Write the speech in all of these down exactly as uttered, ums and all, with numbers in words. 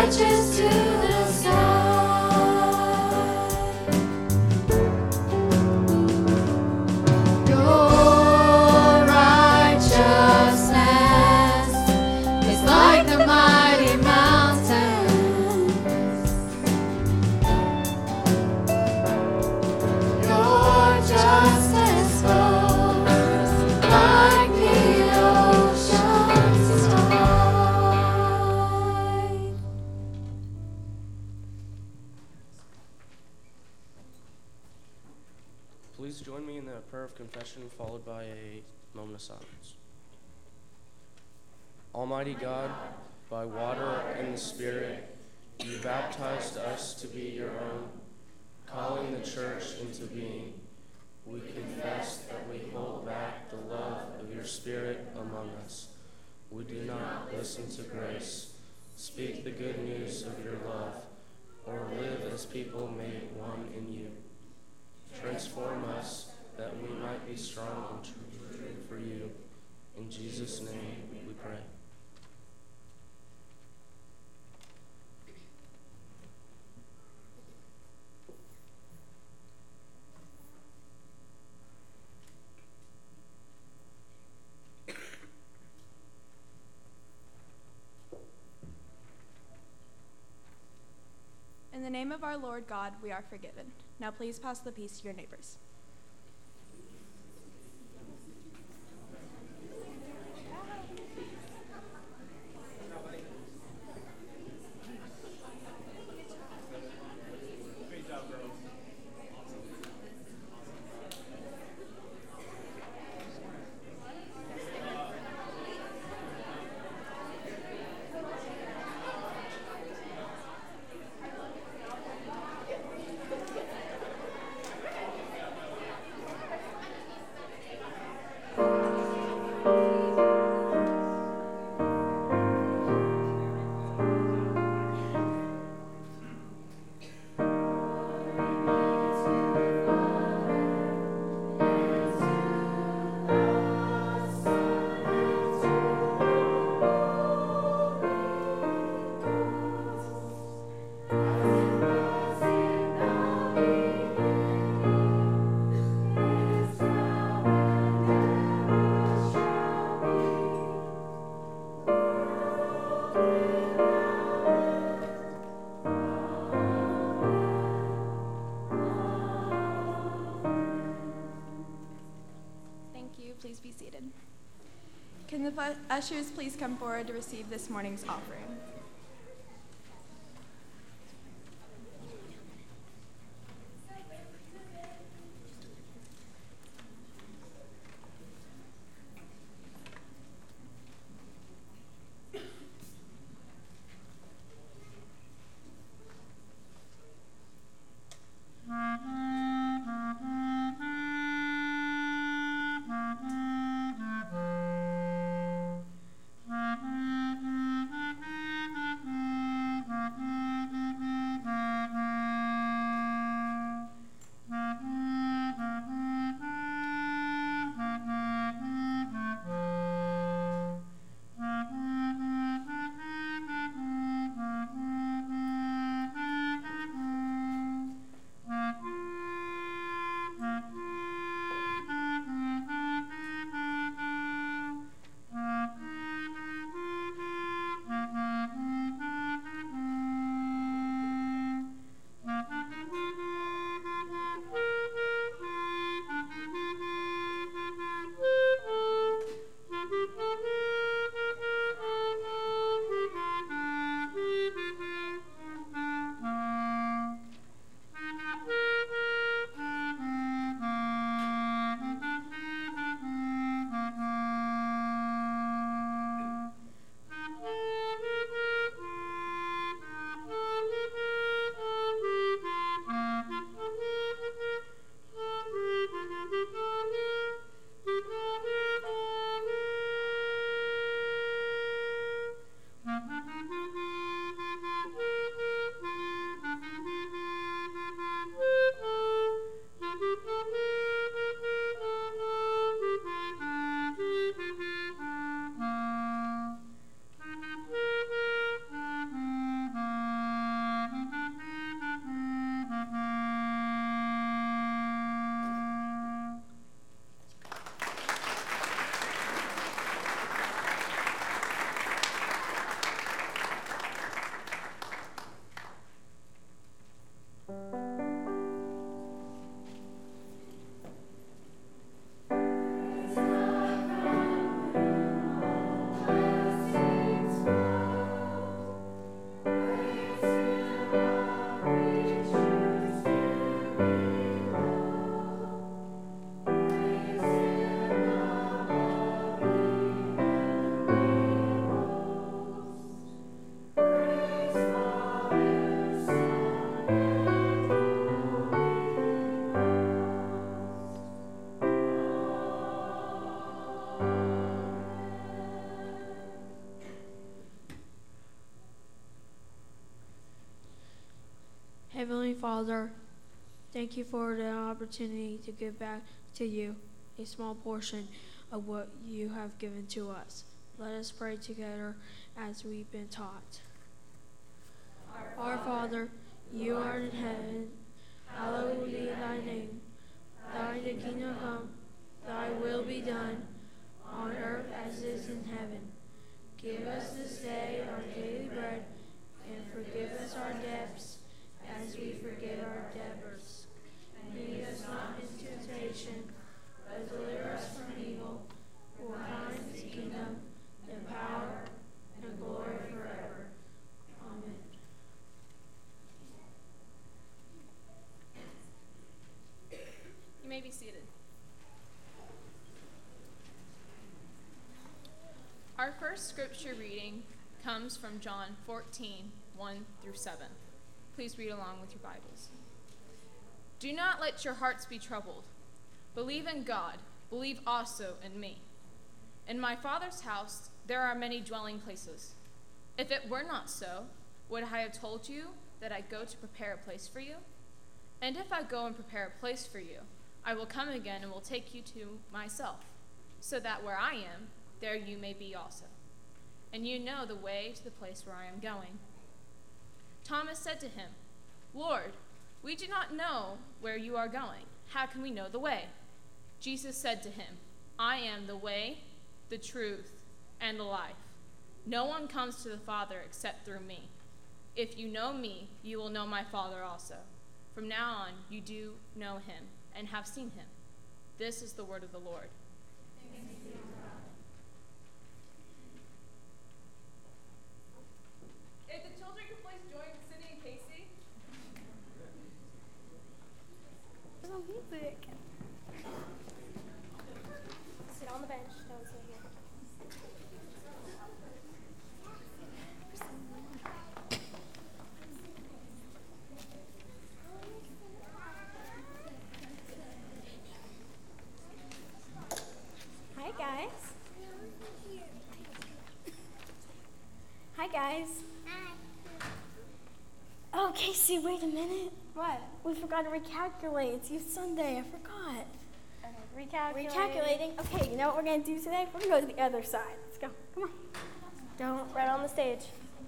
marches to the sky. Your righteousness is like the mighty mountains. Your justice flows like the ocean's tide. Please join me in the prayer of confession, followed by a moment of silence. Almighty God, by water and the Spirit, you baptized us to be your own, calling the church into being. We confess that we hold back the love of your Spirit among us. We do not listen to grace, speak the good news of your love, or live as people made one in you. Transform us that we might be strong and true for you. In Jesus' name we pray. In the name of our Lord God, we are forgiven. Now please pass the peace to your neighbors. Please be seated. Can the ushers please come forward to receive this morning's offering? Heavenly Father, thank you for the opportunity to give back to you a small portion of what you have given to us. Let us pray together as we've been taught. Our Father, you art in heaven, hallowed be thy name. Thy the kingdom come, thy will be done, on earth as it is in heaven. Give us this day our daily bread, and forgive us our debts, as we forgive our debtors. And lead us not into temptation, but deliver us from evil. For thine is the kingdom, the power, and glory forever. Amen. You may be seated. Our first scripture reading comes from John fourteen, one through seven. Please read along with your Bibles. Do not let your hearts be troubled. Believe in God. Believe also in me. In my Father's house there are many dwelling places. If it were not so, would I have told you that I go to prepare a place for you? And if I go and prepare a place for you, I will come again and will take you to myself, so that where I am, there you may be also. And you know the way to the place where I am going. Thomas said to him, Lord, we do not know where you are going. How can we know the way? Jesus said to him, I am the way, the truth, and the life. No one comes to the Father except through me. If you know me, you will know my Father also. From now on, you do know him and have seen him. This is the word of the Lord. If the children could please join Cindy and Casey. No music. Sit on the bench. Don't sit here. Hi guys. Hi guys. Oh, Casey, wait a minute. What? We forgot to recalculate. It's Youth Sunday. I forgot. Okay, recalculating. Recalculating. Okay, you know what we're going to do today? We're going to go to the other side. Let's go. Come on. Don't. Right on the stage.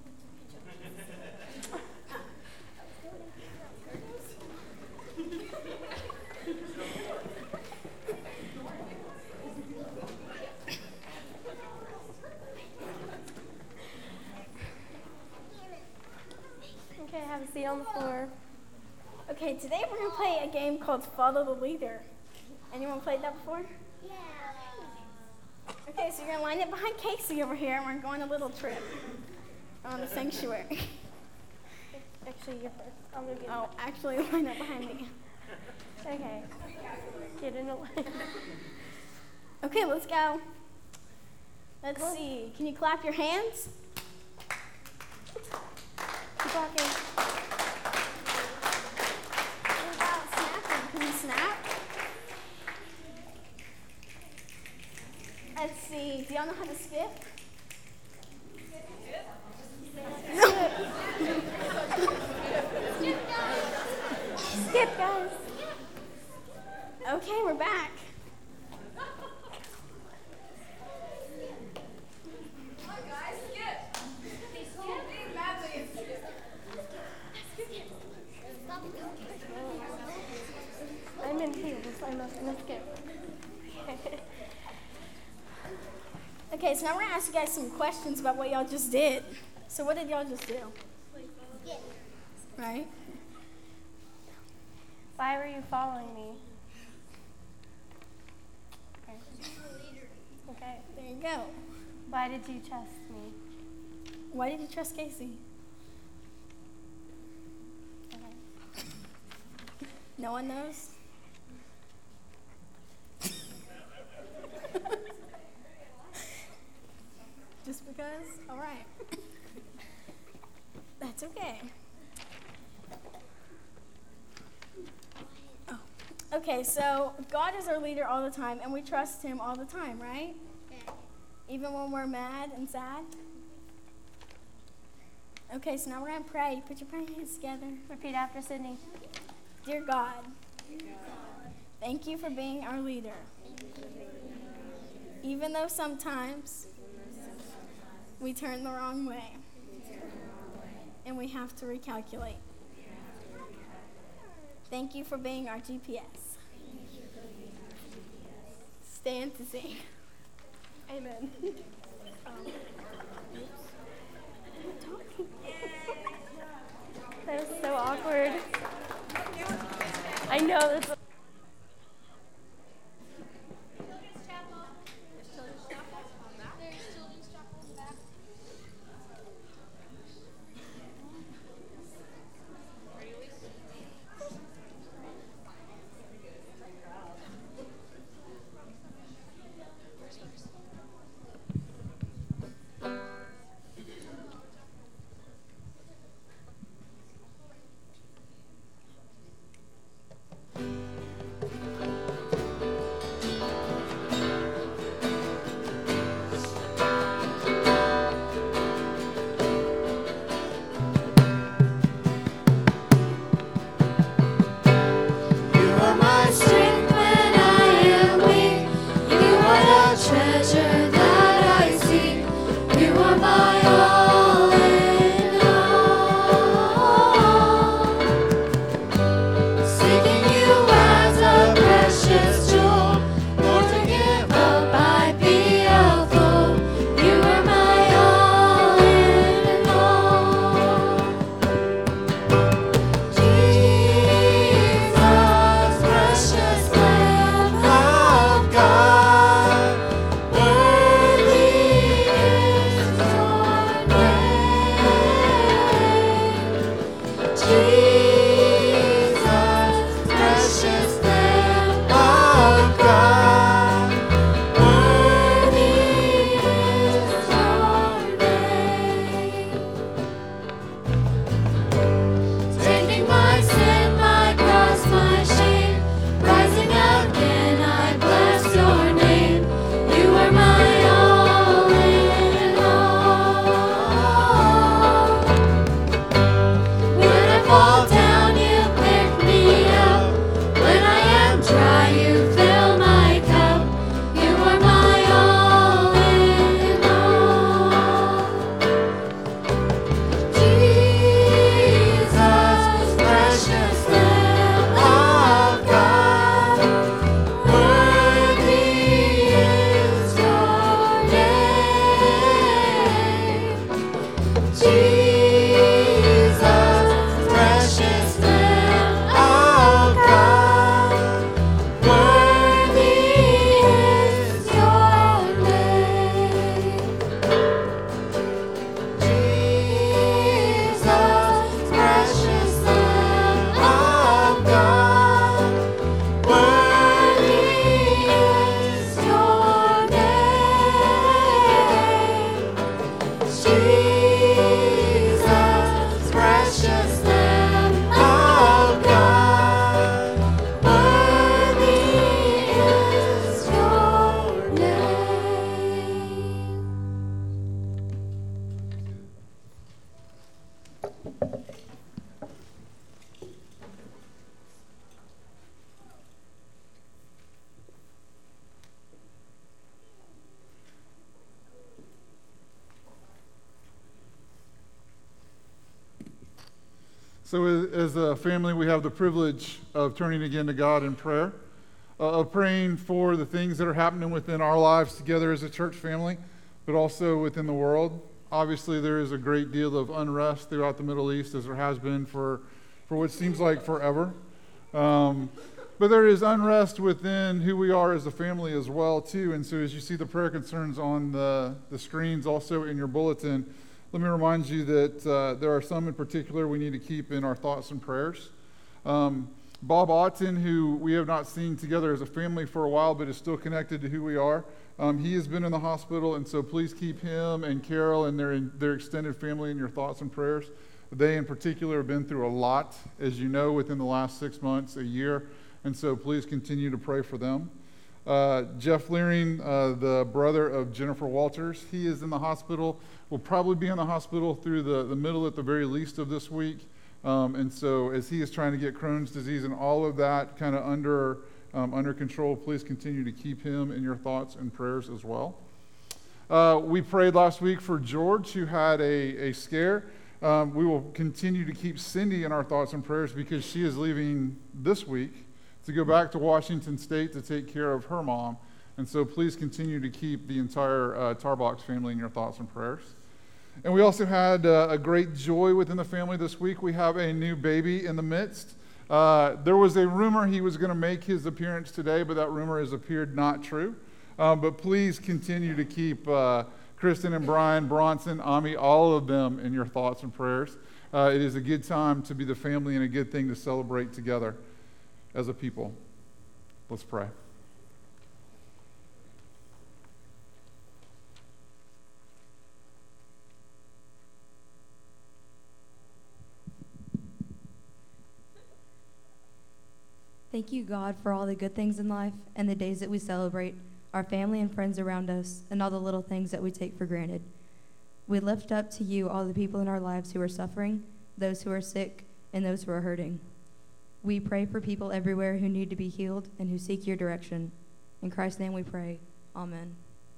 Okay, have a seat on the floor. Okay, today we're going to play a game called Follow the Leader. Anyone played that before? Yeah. Okay, so you're going to line up behind Casey over here, and we're going on a little trip on the sanctuary. Actually, you're first. I'm gonna get. Oh, actually, line up behind me. Okay. Get in the line. Okay, let's go. Let's see. Can you clap your hands? Keep walking. What about snapping? Can you snap? Let's see. Do y'all know how to skip? Skip, guys. Okay, we're back. I'm in here, so I'm not gonna skip. Okay, so now we're gonna ask you guys some questions about what y'all just did. So what did y'all just do? Right? Why were you following me? Okay. Okay. There you go. Why did you trust me? Why did you trust Casey? Okay. No one knows? Just because? All right. That's okay. Oh. Okay, so God is our leader all the time, and we trust him all the time, right? Yeah. Even when we're mad and sad? Okay, so now we're going to pray. Put your praying hands together. Repeat after Sydney. Dear God, thank you for being our leader. Even though sometimes we turn the wrong way and we have to recalculate. Thank you for being our G P S. Stand to see. Amen. um, that was so awkward. I know that's. So as a family, we have the privilege of turning again to God in prayer, uh, of praying for the things that are happening within our lives together as a church family, but also within the world. Obviously, there is a great deal of unrest throughout the Middle East, as there has been for, for what seems like forever. Um, but there is unrest within who we are as a family as well, too. And so as you see the prayer concerns on the, the screens, also in your bulletin, let me remind you that uh, there are some in particular we need to keep in our thoughts and prayers. Um, Bob Otten, who we have not seen together as a family for a while, but is still connected to who we are. Um, he has been in the hospital, and so please keep him and Carol and their, their extended family in your thoughts and prayers. They in particular have been through a lot, as you know, within the last six months, a year, and so please continue to pray for them. Uh, Jeff Leering, uh, the brother of Jennifer Walters, he is in the hospital, will probably be in the hospital through the, the middle at the very least of this week. Um, and so as he is trying to get Crohn's disease and all of that kind of under, um, under control, please continue to keep him in your thoughts and prayers as well. Uh, we prayed last week for George, who had a, a scare. Um, we will continue to keep Cindy in our thoughts and prayers because she is leaving this week to go back to Washington State to take care of her mom. And so please continue to keep the entire uh, Tarbox family in your thoughts and prayers. And we also had uh, a great joy within the family this week. We have a new baby in the midst. Uh, there was a rumor he was going to make his appearance today, but that rumor has appeared not true. Um, but please continue to keep uh, Kristen and Brian, Bronson, Ami, all of them in your thoughts and prayers. Uh, it is a good time to be the family and a good thing to celebrate together as a people. Let's pray. Thank you, God, for all the good things in life and the days that we celebrate, our family and friends around us, and all the little things that we take for granted. We lift up to you all the people in our lives who are suffering, those who are sick, and those who are hurting. We pray for people everywhere who need to be healed and who seek your direction. In Christ's name we pray. Amen.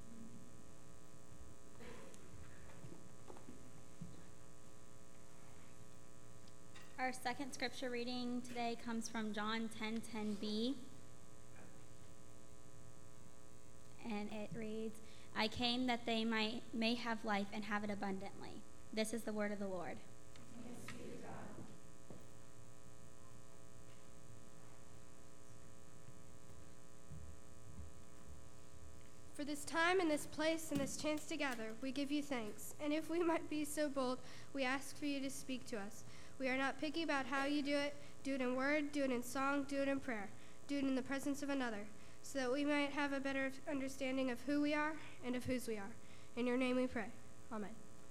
Our second scripture reading today comes from John ten ten b. And it reads, I came that they might, may have life and have it abundantly. This is the word of the Lord. Thanks be to God. For this time and this place and this chance to gather, we give you thanks. And if we might be so bold, we ask for you to speak to us. We are not picky about how you do it. Do it in word, do it in song, do it in prayer. Do it in the presence of another, so that we might have a better understanding of who we are and of whose we are. In your name we pray. Amen.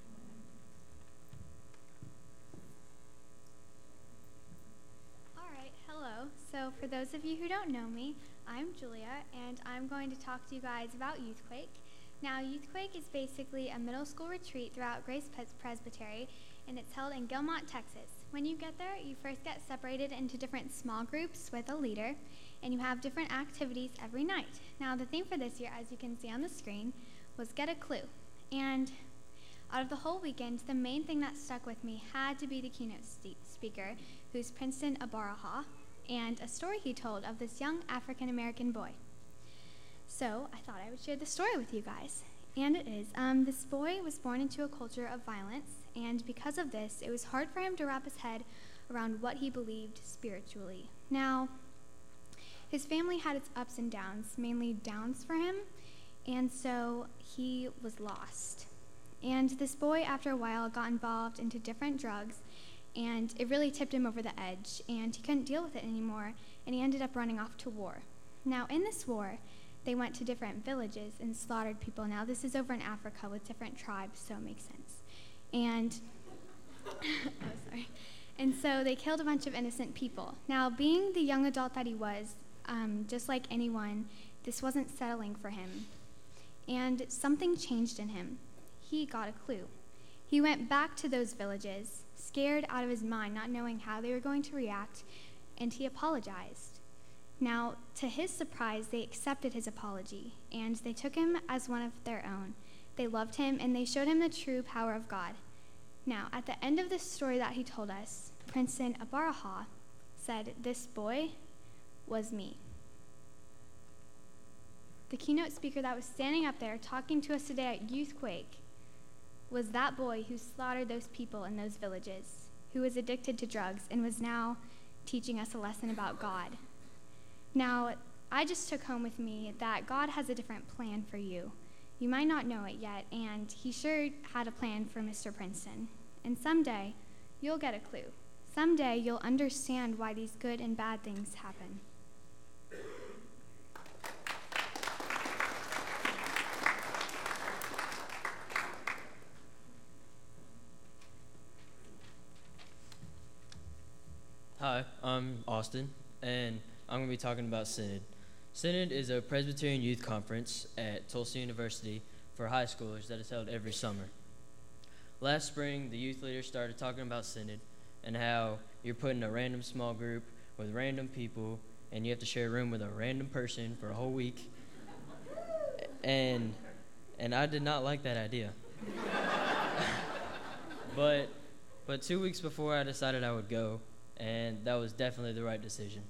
All right, hello. So for those of you who don't know me, I'm Julia, and I'm going to talk to you guys about Youthquake. Now, Youthquake is basically a middle school retreat throughout Grace Presbytery, and it's held in Gilmont, Texas. When you get there, you first get separated into different small groups with a leader, and you have different activities every night. Now, the theme for this year, as you can see on the screen, was Get a Clue. And out of the whole weekend, the main thing that stuck with me had to be the keynote st- speaker, who's Princeton Abaraha, and a story he told of this young African-American boy. So I thought I would share the story with you guys. And it is, um, this boy was born into a culture of violence, and because of this, it was hard for him to wrap his head around what he believed spiritually. Now, his family had its ups and downs, mainly downs for him, and so he was lost. And this boy, after a while, got involved into different drugs, and it really tipped him over the edge, and he couldn't deal with it anymore, and he ended up running off to war. Now, in this war, they went to different villages and slaughtered people. Now, this is over in Africa with different tribes, so it makes sense. And, oh, sorry. And so they killed a bunch of innocent people. Now, being the young adult that he was, um, just like anyone, this wasn't settling for him. And something changed in him. He got a clue. He went back to those villages, scared out of his mind, not knowing how they were going to react, and he apologized. Now, to his surprise, they accepted his apology, and they took him as one of their own. They loved him, and they showed him the true power of God. Now, at the end of this story that he told us, Princeton Abaraha said, "This boy was me." The keynote speaker that was standing up there talking to us today at Youthquake was that boy who slaughtered those people in those villages, who was addicted to drugs and was now teaching us a lesson about God. Now, I just took home with me that God has a different plan for you. You might not know it yet, and he sure had a plan for Mister Princeton. And someday, you'll get a clue. Someday, you'll understand why these good and bad things happen. Hi, I'm Austin, and I'm going to be talking about Synod. Synod is a Presbyterian youth conference at Tulsa University for high schoolers that is held every summer. Last spring, the youth leaders started talking about Synod and how you're put in a random small group with random people and you have to share a room with a random person for a whole week. And and I did not like that idea. but but two weeks before I decided I would go, and that was definitely the right decision.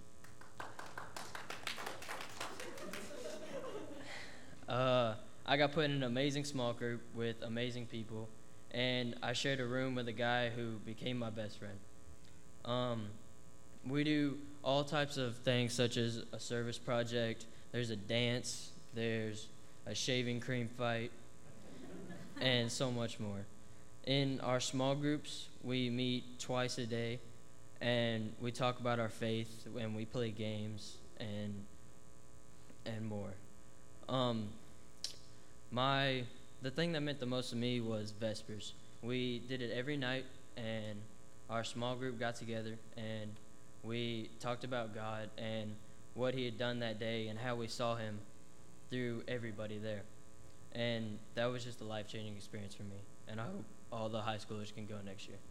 Uh, I got put in an amazing small group with amazing people, and I shared a room with a guy who became my best friend. Um, we do all types of things, such as a service project, there's a dance, there's a shaving cream fight, and so much more. In our small groups, we meet twice a day, and we talk about our faith, and we play games, and and more. Um, my the thing that meant the most to me was Vespers. We did it every night, and our small group got together, and we talked about God and what he had done that day and how we saw him through everybody there. And that was just a life-changing experience for me, and I hope all the high schoolers can go next year.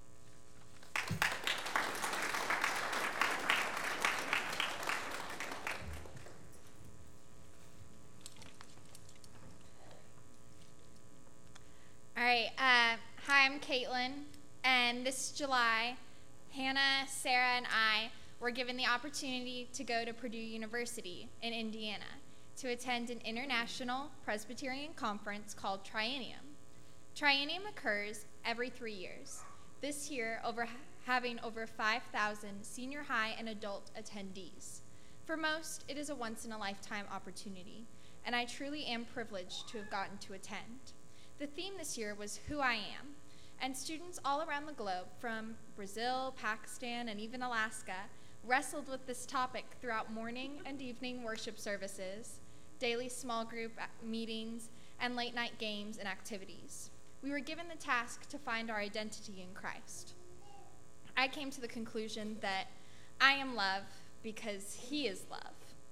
All right, uh, hi, I'm Caitlin, and this July, Hannah, Sarah, and I were given the opportunity to go to Purdue University in Indiana to attend an international Presbyterian conference called Triennium. Triennium occurs every three years, this year over having over five thousand senior high and adult attendees. For most, it is a once-in-a-lifetime opportunity, and I truly am privileged to have gotten to attend. The theme this year was Who I Am, and students all around the globe, from Brazil, Pakistan, and even Alaska, wrestled with this topic throughout morning and evening worship services, daily small group meetings, and late-night games and activities. We were given the task to find our identity in Christ. I came to the conclusion that I am love because he is love.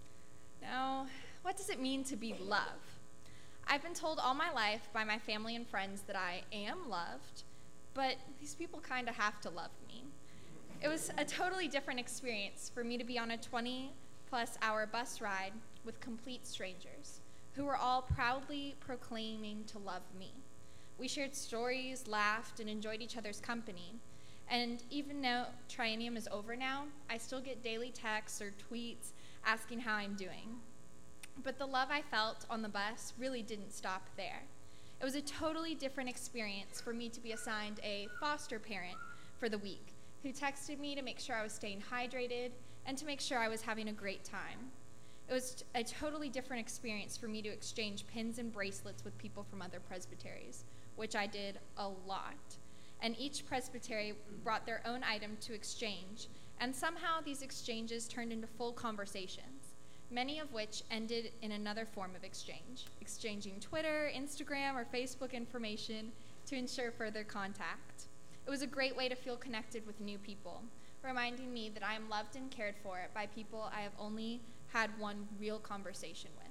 Now, what does it mean to be love? I've been told all my life by my family and friends that I am loved, but these people kind of have to love me. It was a totally different experience for me to be on a twenty plus hour bus ride with complete strangers who were all proudly proclaiming to love me. We shared stories, laughed, and enjoyed each other's company. And even though Triennium is over now, I still get daily texts or tweets asking how I'm doing. But the love I felt on the bus really didn't stop there. It was a totally different experience for me to be assigned a foster parent for the week, who texted me to make sure I was staying hydrated and to make sure I was having a great time. It was a totally different experience for me to exchange pins and bracelets with people from other presbyteries, which I did a lot. And each presbytery brought their own item to exchange, and somehow these exchanges turned into full conversations, many of which ended in another form of exchange, exchanging Twitter, Instagram, or Facebook information to ensure further contact. It was a great way to feel connected with new people, reminding me that I am loved and cared for by people I have only had one real conversation with.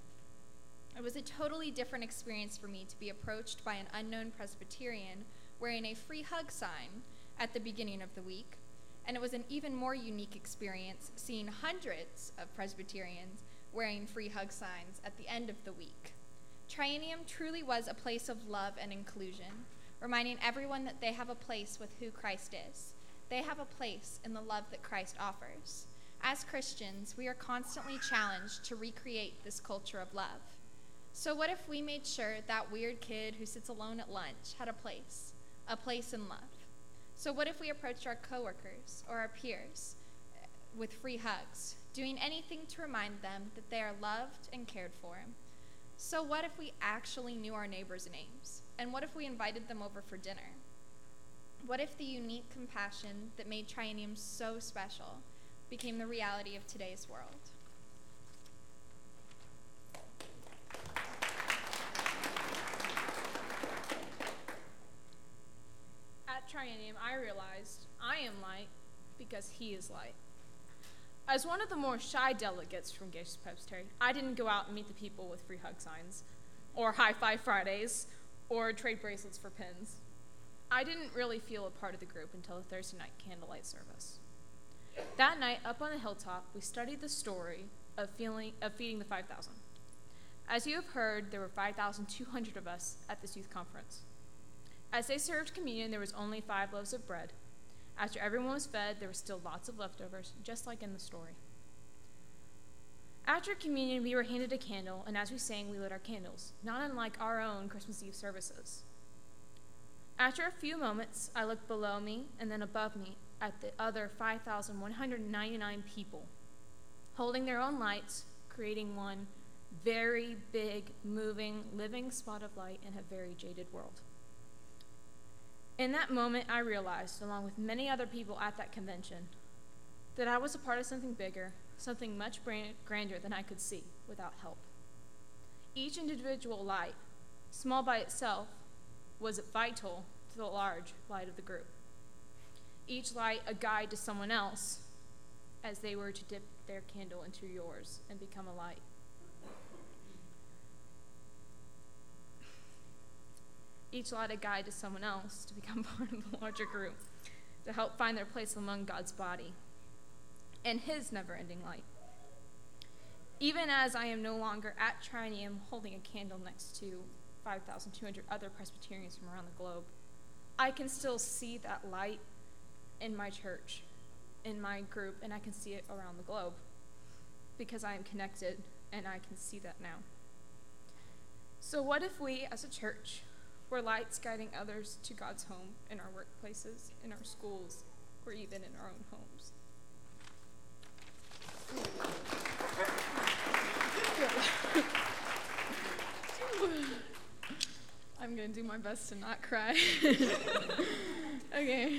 It was a totally different experience for me to be approached by an unknown Presbyterian wearing a free hug sign at the beginning of the week, and it was an even more unique experience seeing hundreds of Presbyterians wearing free hug signs at the end of the week. Triennium truly was a place of love and inclusion, reminding everyone that they have a place with who Christ is. They have a place in the love that Christ offers. As Christians, we are constantly challenged to recreate this culture of love. So what if we made sure that weird kid who sits alone at lunch had a place, a place in love? So what if we approached our coworkers or our peers with free hugs, doing anything to remind them that they are loved and cared for? So what if we actually knew our neighbors' names? And what if we invited them over for dinner? What if the unique compassion that made Triennium so special became the reality of today's world? At Triennium, I realized I am light because he is light. As one of the more shy delegates from Grace Presbytery, I didn't go out and meet the people with free hug signs, or High Five Fridays, or trade bracelets for pins. I didn't really feel a part of the group until the Thursday night candlelight service. That night, up on the hilltop, we studied the story of, feeling, of feeding the five thousand. As you have heard, there were five thousand two hundred of us at this youth conference. As they served communion, there was only five loaves of bread. After everyone was fed, there were still lots of leftovers, just like in the story. After communion, we were handed a candle, and as we sang, we lit our candles, not unlike our own Christmas Eve services. After a few moments, I looked below me and then above me at the other five thousand one hundred ninety-nine people, holding their own lights, creating one very big, moving, living spot of light in a very jaded world. In that moment, I realized, along with many other people at that convention, that I was a part of something bigger, something much grander than I could see without help. Each individual light, small by itself, was vital to the large light of the group. Each light a guide to someone else as they were to dip their candle into yours and become a light. Each light a guide to someone else to become part of the larger group, to help find their place among God's body and his never-ending light. Even as I am no longer at Triennium holding a candle next to five thousand two hundred other Presbyterians from around the globe, I can still see that light in my church, in my group, and I can see it around the globe because I am connected and I can see that now. So what if we as a church were lights guiding others to God's home in our workplaces, in our schools, or even in our own homes? I'm going to do my best to not cry. Okay.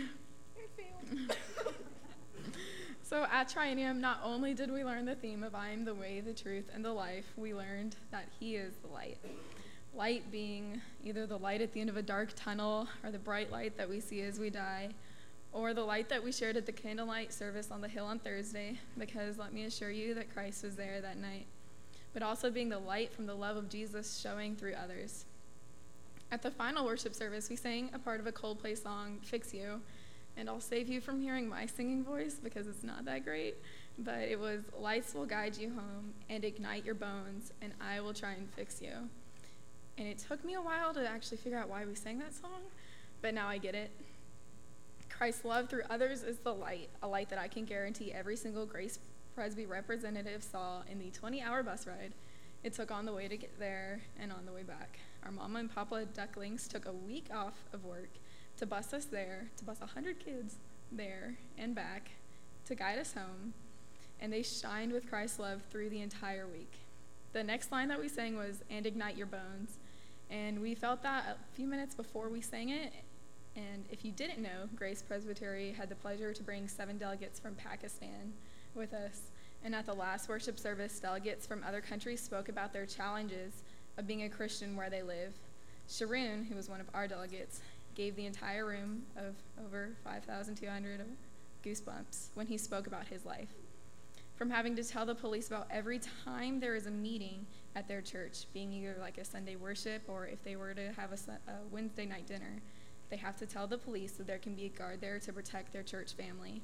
So at Triennium, not only did we learn the theme of I am the way, the truth, and the life, we learned that he is the light. Light being either the light at the end of a dark tunnel or the bright light that we see as we die, or the light that we shared at the candlelight service on the hill on Thursday, because let me assure you that Christ was there that night, but also being the light from the love of Jesus showing through others. At the final worship service, we sang a part of a Coldplay song, Fix You, and I'll save you from hearing my singing voice because it's not that great, but it was, lights will guide you home and ignite your bones, and I will try and fix you. And it took me a while to actually figure out why we sang that song, but now I get it. Christ's love through others is the light, a light that I can guarantee every single Grace Presby representative saw in the twenty-hour bus ride it took on the way to get there and on the way back. Our Mama and Papa Ducklings took a week off of work to bus us there, to bus one hundred kids there and back, to guide us home, and they shined with Christ's love through the entire week. The next line that we sang was, and ignite your bones. And we felt that a few minutes before we sang it. And if you didn't know, Grace Presbytery had the pleasure to bring seven delegates from Pakistan with us. And at the last worship service, delegates from other countries spoke about their challenges of being a Christian where they live. Sharoon, who was one of our delegates, gave the entire room of over five thousand two hundred goosebumps when he spoke about his life. From having to tell the police about every time there is a meeting at their church, being either like a Sunday worship or if they were to have a, a Wednesday night dinner, they have to tell the police that there can be a guard there to protect their church family.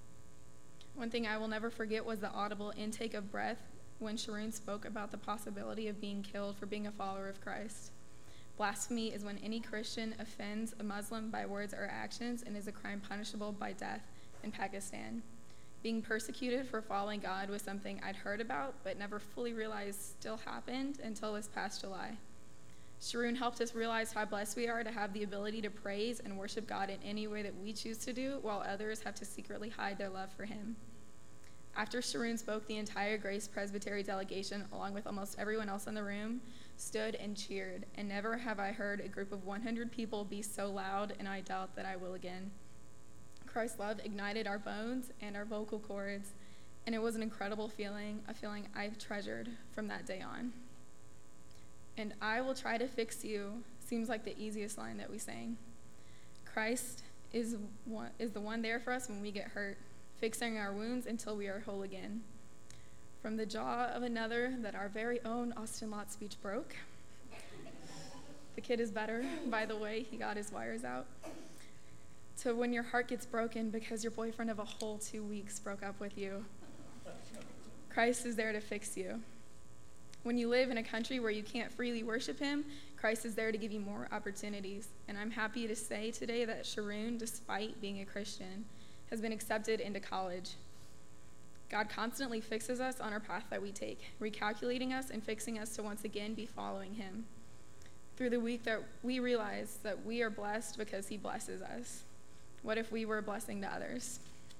One thing I will never forget was the audible intake of breath when Sharoon spoke about the possibility of being killed for being a follower of Christ. Blasphemy is when any Christian offends a Muslim by words or actions and is a crime punishable by death in Pakistan. Being persecuted for following God was something I'd heard about but never fully realized still happened until this past July. Sharoon helped us realize how blessed we are to have the ability to praise and worship God in any way that we choose to do, while others have to secretly hide their love for him. After Sharoon spoke, the entire Grace Presbytery delegation, along with almost everyone else in the room, stood and cheered, and never have I heard a group of one hundred people be so loud, and I doubt that I will again. Christ's love ignited our bones and our vocal cords, and it was an incredible feeling, a feeling I've treasured from that day on. And I will try to fix you seems like the easiest line that we sang. Christ is one, is the one there for us when we get hurt, fixing our wounds until we are whole again. From the jaw of another that our very own Austin Lott speech broke. The kid is better, by the way, he got his wires out. To when your heart gets broken because your boyfriend of a whole two weeks broke up with you. Christ is there to fix you. When you live in a country where you can't freely worship him, Christ is there to give you more opportunities. And I'm happy to say today that Sharoon, despite being a Christian, has been accepted into college. God constantly fixes us on our path that we take, recalculating us and fixing us to once again be following him. Through the week that we realize that we are blessed because he blesses us. What if we were a blessing to others?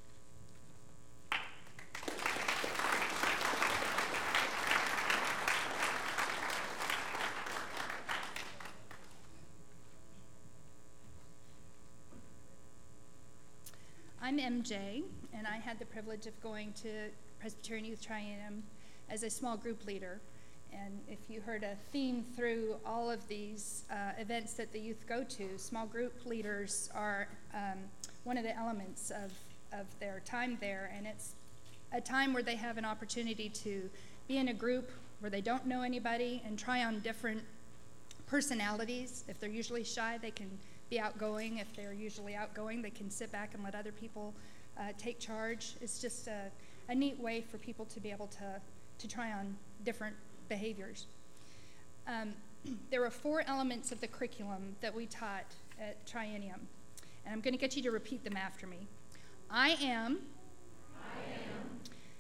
I'm M J, and I had the privilege of going to Presbyterian Youth Triennium as a small group leader. And if you heard a theme through all of these uh, events that the youth go to, small group leaders are um, one of the elements of, of their time there. And it's a time where they have an opportunity to be in a group where they don't know anybody and try on different personalities. If they're usually shy, they can be outgoing. If they're usually outgoing, they can sit back and let other people uh, take charge. It's just a, a neat way for people to be able to, to try on different behaviors. Um, there were four elements of the curriculum that we taught at Triennium, and I'm going to get you to repeat them after me. I am. I am.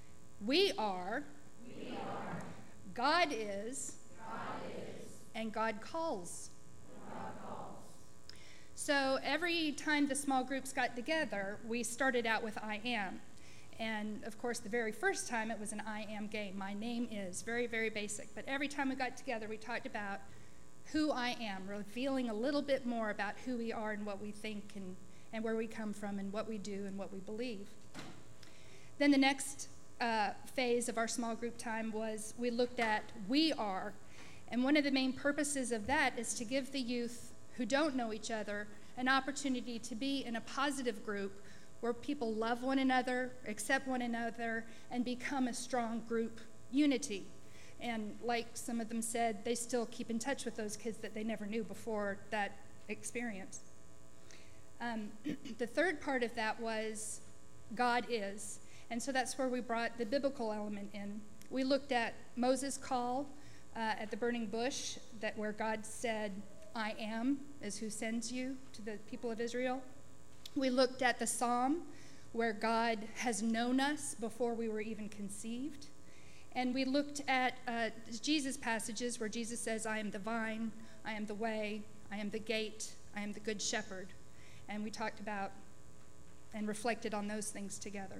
We are. We are. God is. God is. And God calls. God calls. So every time the small groups got together, we started out with I am. And, of course, the very first time it was an I am game. My name is. Very, very basic. But every time we got together, we talked about who I am, revealing a little bit more about who we are and what we think and, and where we come from and what we do and what we believe. Then the next uh, phase of our small group time was we looked at we are. And one of the main purposes of that is to give the youth who don't know each other an opportunity to be in a positive group where people love one another, accept one another, and become a strong group unity. And like some of them said, they still keep in touch with those kids that they never knew before that experience. Um, the third part of that was God is. And so that's where we brought the biblical element in. We looked at Moses' call uh, at the burning bush, that where God said, I am is who sends you to the people of Israel. We looked at the psalm where God has known us before we were even conceived. And we looked at uh, Jesus passages where Jesus says, I am the vine, I am the way, I am the gate, I am the good shepherd. And we talked about and reflected on those things together.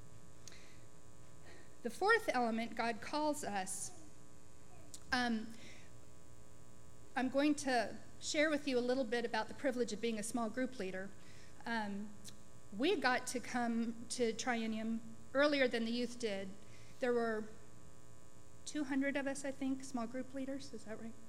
The fourth element, God calls us. Um, I'm going to share with you a little bit about the privilege of being a small group leader. Um, we got to come to Triennium earlier than the youth did. There were two hundred of us, I think, small group leaders. Is that right?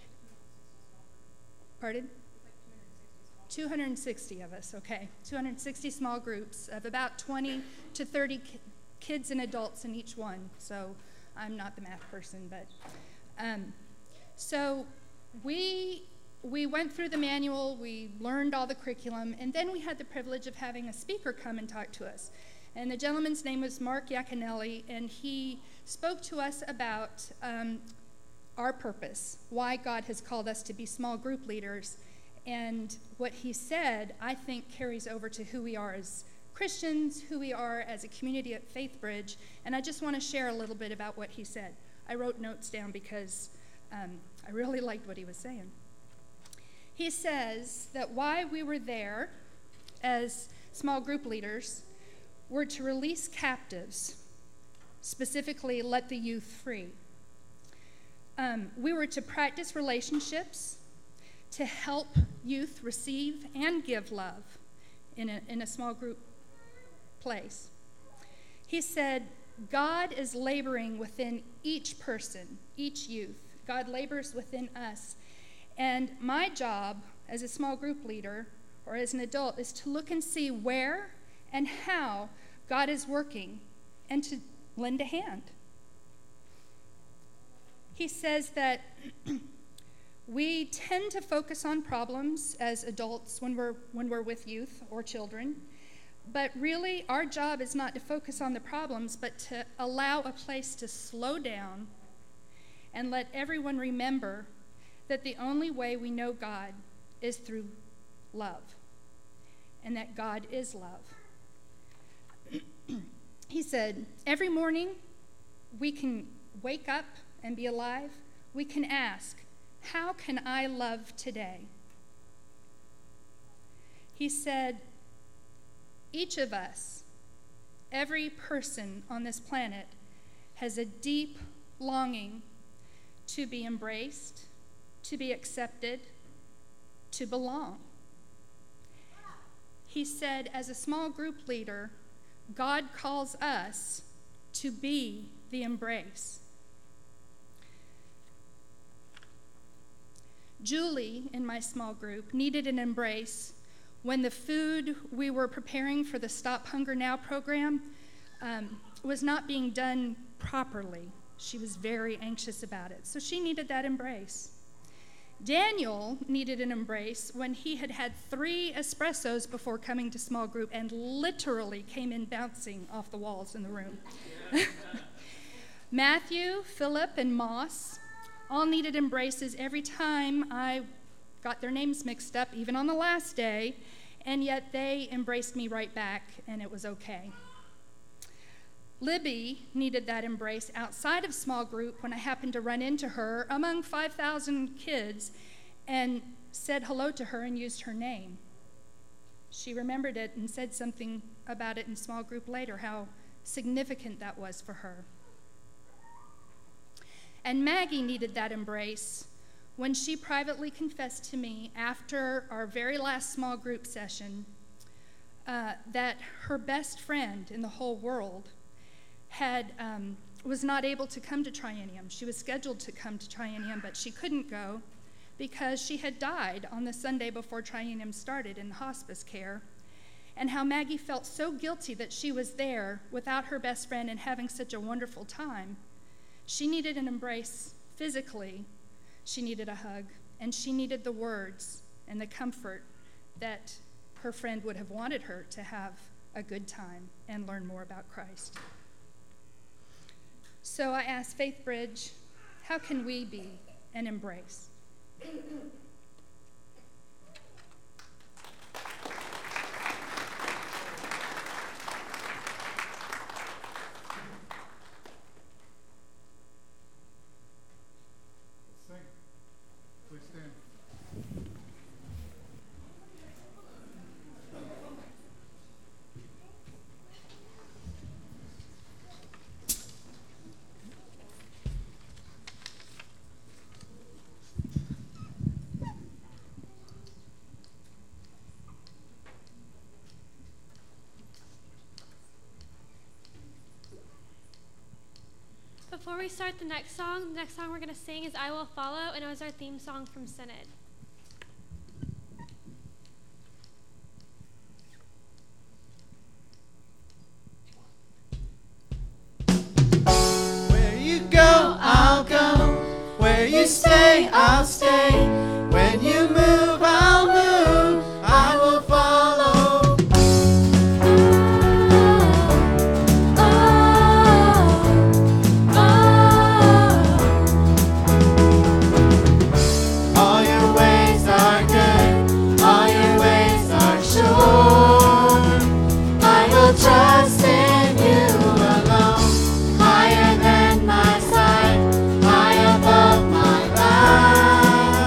Pardon? two hundred sixty of us, okay. two hundred sixty small groups of about twenty to thirty ki- kids and adults in each one. So I'm not the math person, but um, so we we went through the manual, we learned all the curriculum, and then we had the privilege of having a speaker come and talk to us. And the gentleman's name was Mark Iaconelli, and he spoke to us about um, our purpose, why God has called us to be small group leaders. And what he said, I think, carries over to who we are as Christians, who we are as a community at Faith Bridge. And I just want to share a little bit about what he said. I wrote notes down because um, I really liked what he was saying. He says that why we were there as small group leaders were to release captives, specifically let the youth free. Um, we were to practice relationships, to help youth receive and give love in a, in a small group place. He said, God is laboring within each person, each youth. God labors within us. And my job as a small group leader or as an adult is to look and see where and how God is working, and to lend a hand. He says that we tend to focus on problems as adults when we're, when we're with youth or children, but really our job is not to focus on the problems, but to allow a place to slow down and let everyone remember that the only way we know God is through love, and that God is love. He said, every morning we can wake up and be alive. We can ask, how can I love today? He said, each of us, every person on this planet, has a deep longing to be embraced, to be accepted, to belong. He said, as a small group leader, God calls us to be the embrace. Julie, in my small group, needed an embrace when the food we were preparing for the Stop Hunger Now program um, was not being done properly. She was very anxious about it, so she needed that embrace. Daniel needed an embrace when he had had three espressos before coming to small group and literally came in bouncing off the walls in the room. Matthew, Philip, and Moss all needed embraces every time I got their names mixed up, even on the last day, and yet they embraced me right back, and it was okay. Libby needed that embrace outside of small group when I happened to run into her among five thousand kids and said hello to her and used her name. She remembered it and said something about it in small group later, how significant that was for her. And Maggie needed that embrace when she privately confessed to me after our very last small group session uh, that her best friend in the whole world had um, was not able to come to Triennium. She was scheduled to come to Triennium, but she couldn't go because she had died on the Sunday before Triennium started in hospice care, and how Maggie felt so guilty that she was there without her best friend and having such a wonderful time. She needed an embrace physically, she needed a hug, and she needed the words and the comfort that her friend would have wanted her to have a good time and learn more about Christ. So I asked Faith Bridge, how can we be an embrace? Sing. Please stand. Before we start the next song, the next song we're going to sing is I Will Follow, and it was our theme song from Synod. Where you go, I'll go. Where you stay, I'll stay. When you move, I'll move. I will follow. All your ways are good. All your ways are sure. I will trust in you alone. Higher than my sight, high above my life.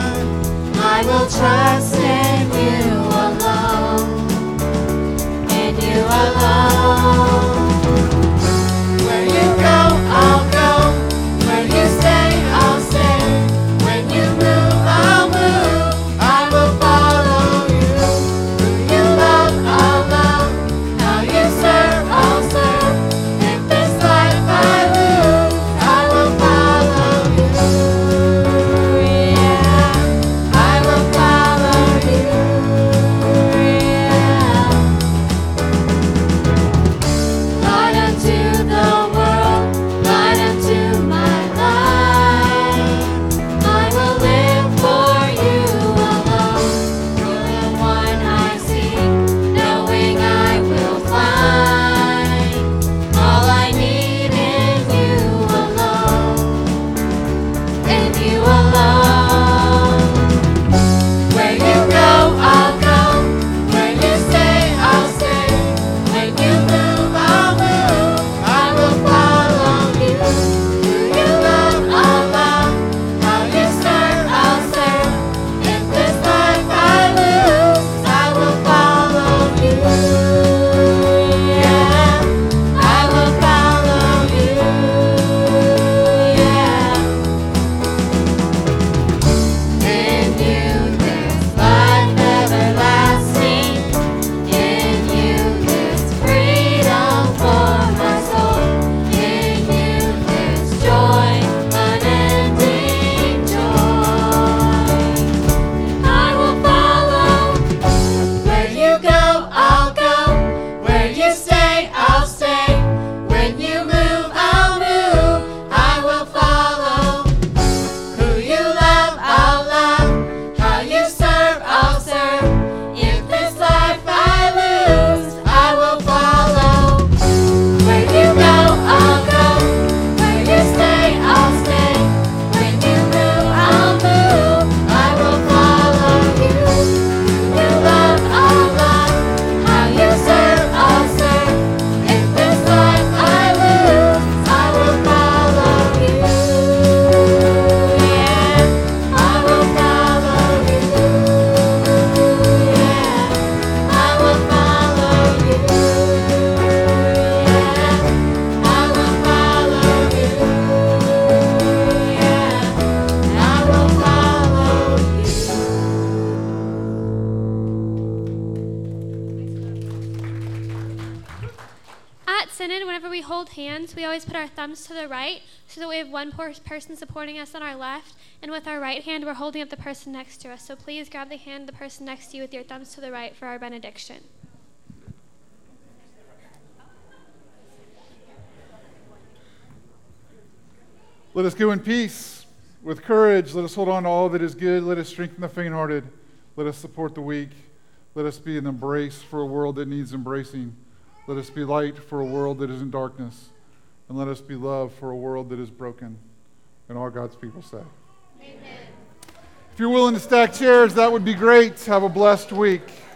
Synod, whenever we hold hands, we always put our thumbs to the right so that we have one por- person supporting us on our left, and with our right hand, we're holding up the person next to us. So please grab the hand of the person next to you with your thumbs to the right for our benediction. Let us go in peace, with courage. Let us hold on to all that is good. Let us strengthen the faint-hearted. Let us support the weak. Let us be an embrace for a world that needs embracing. Let us be light for a world that is in darkness. And let us be love for a world that is broken. And all God's people say. Amen. If you're willing to stack chairs, that would be great. Have a blessed week.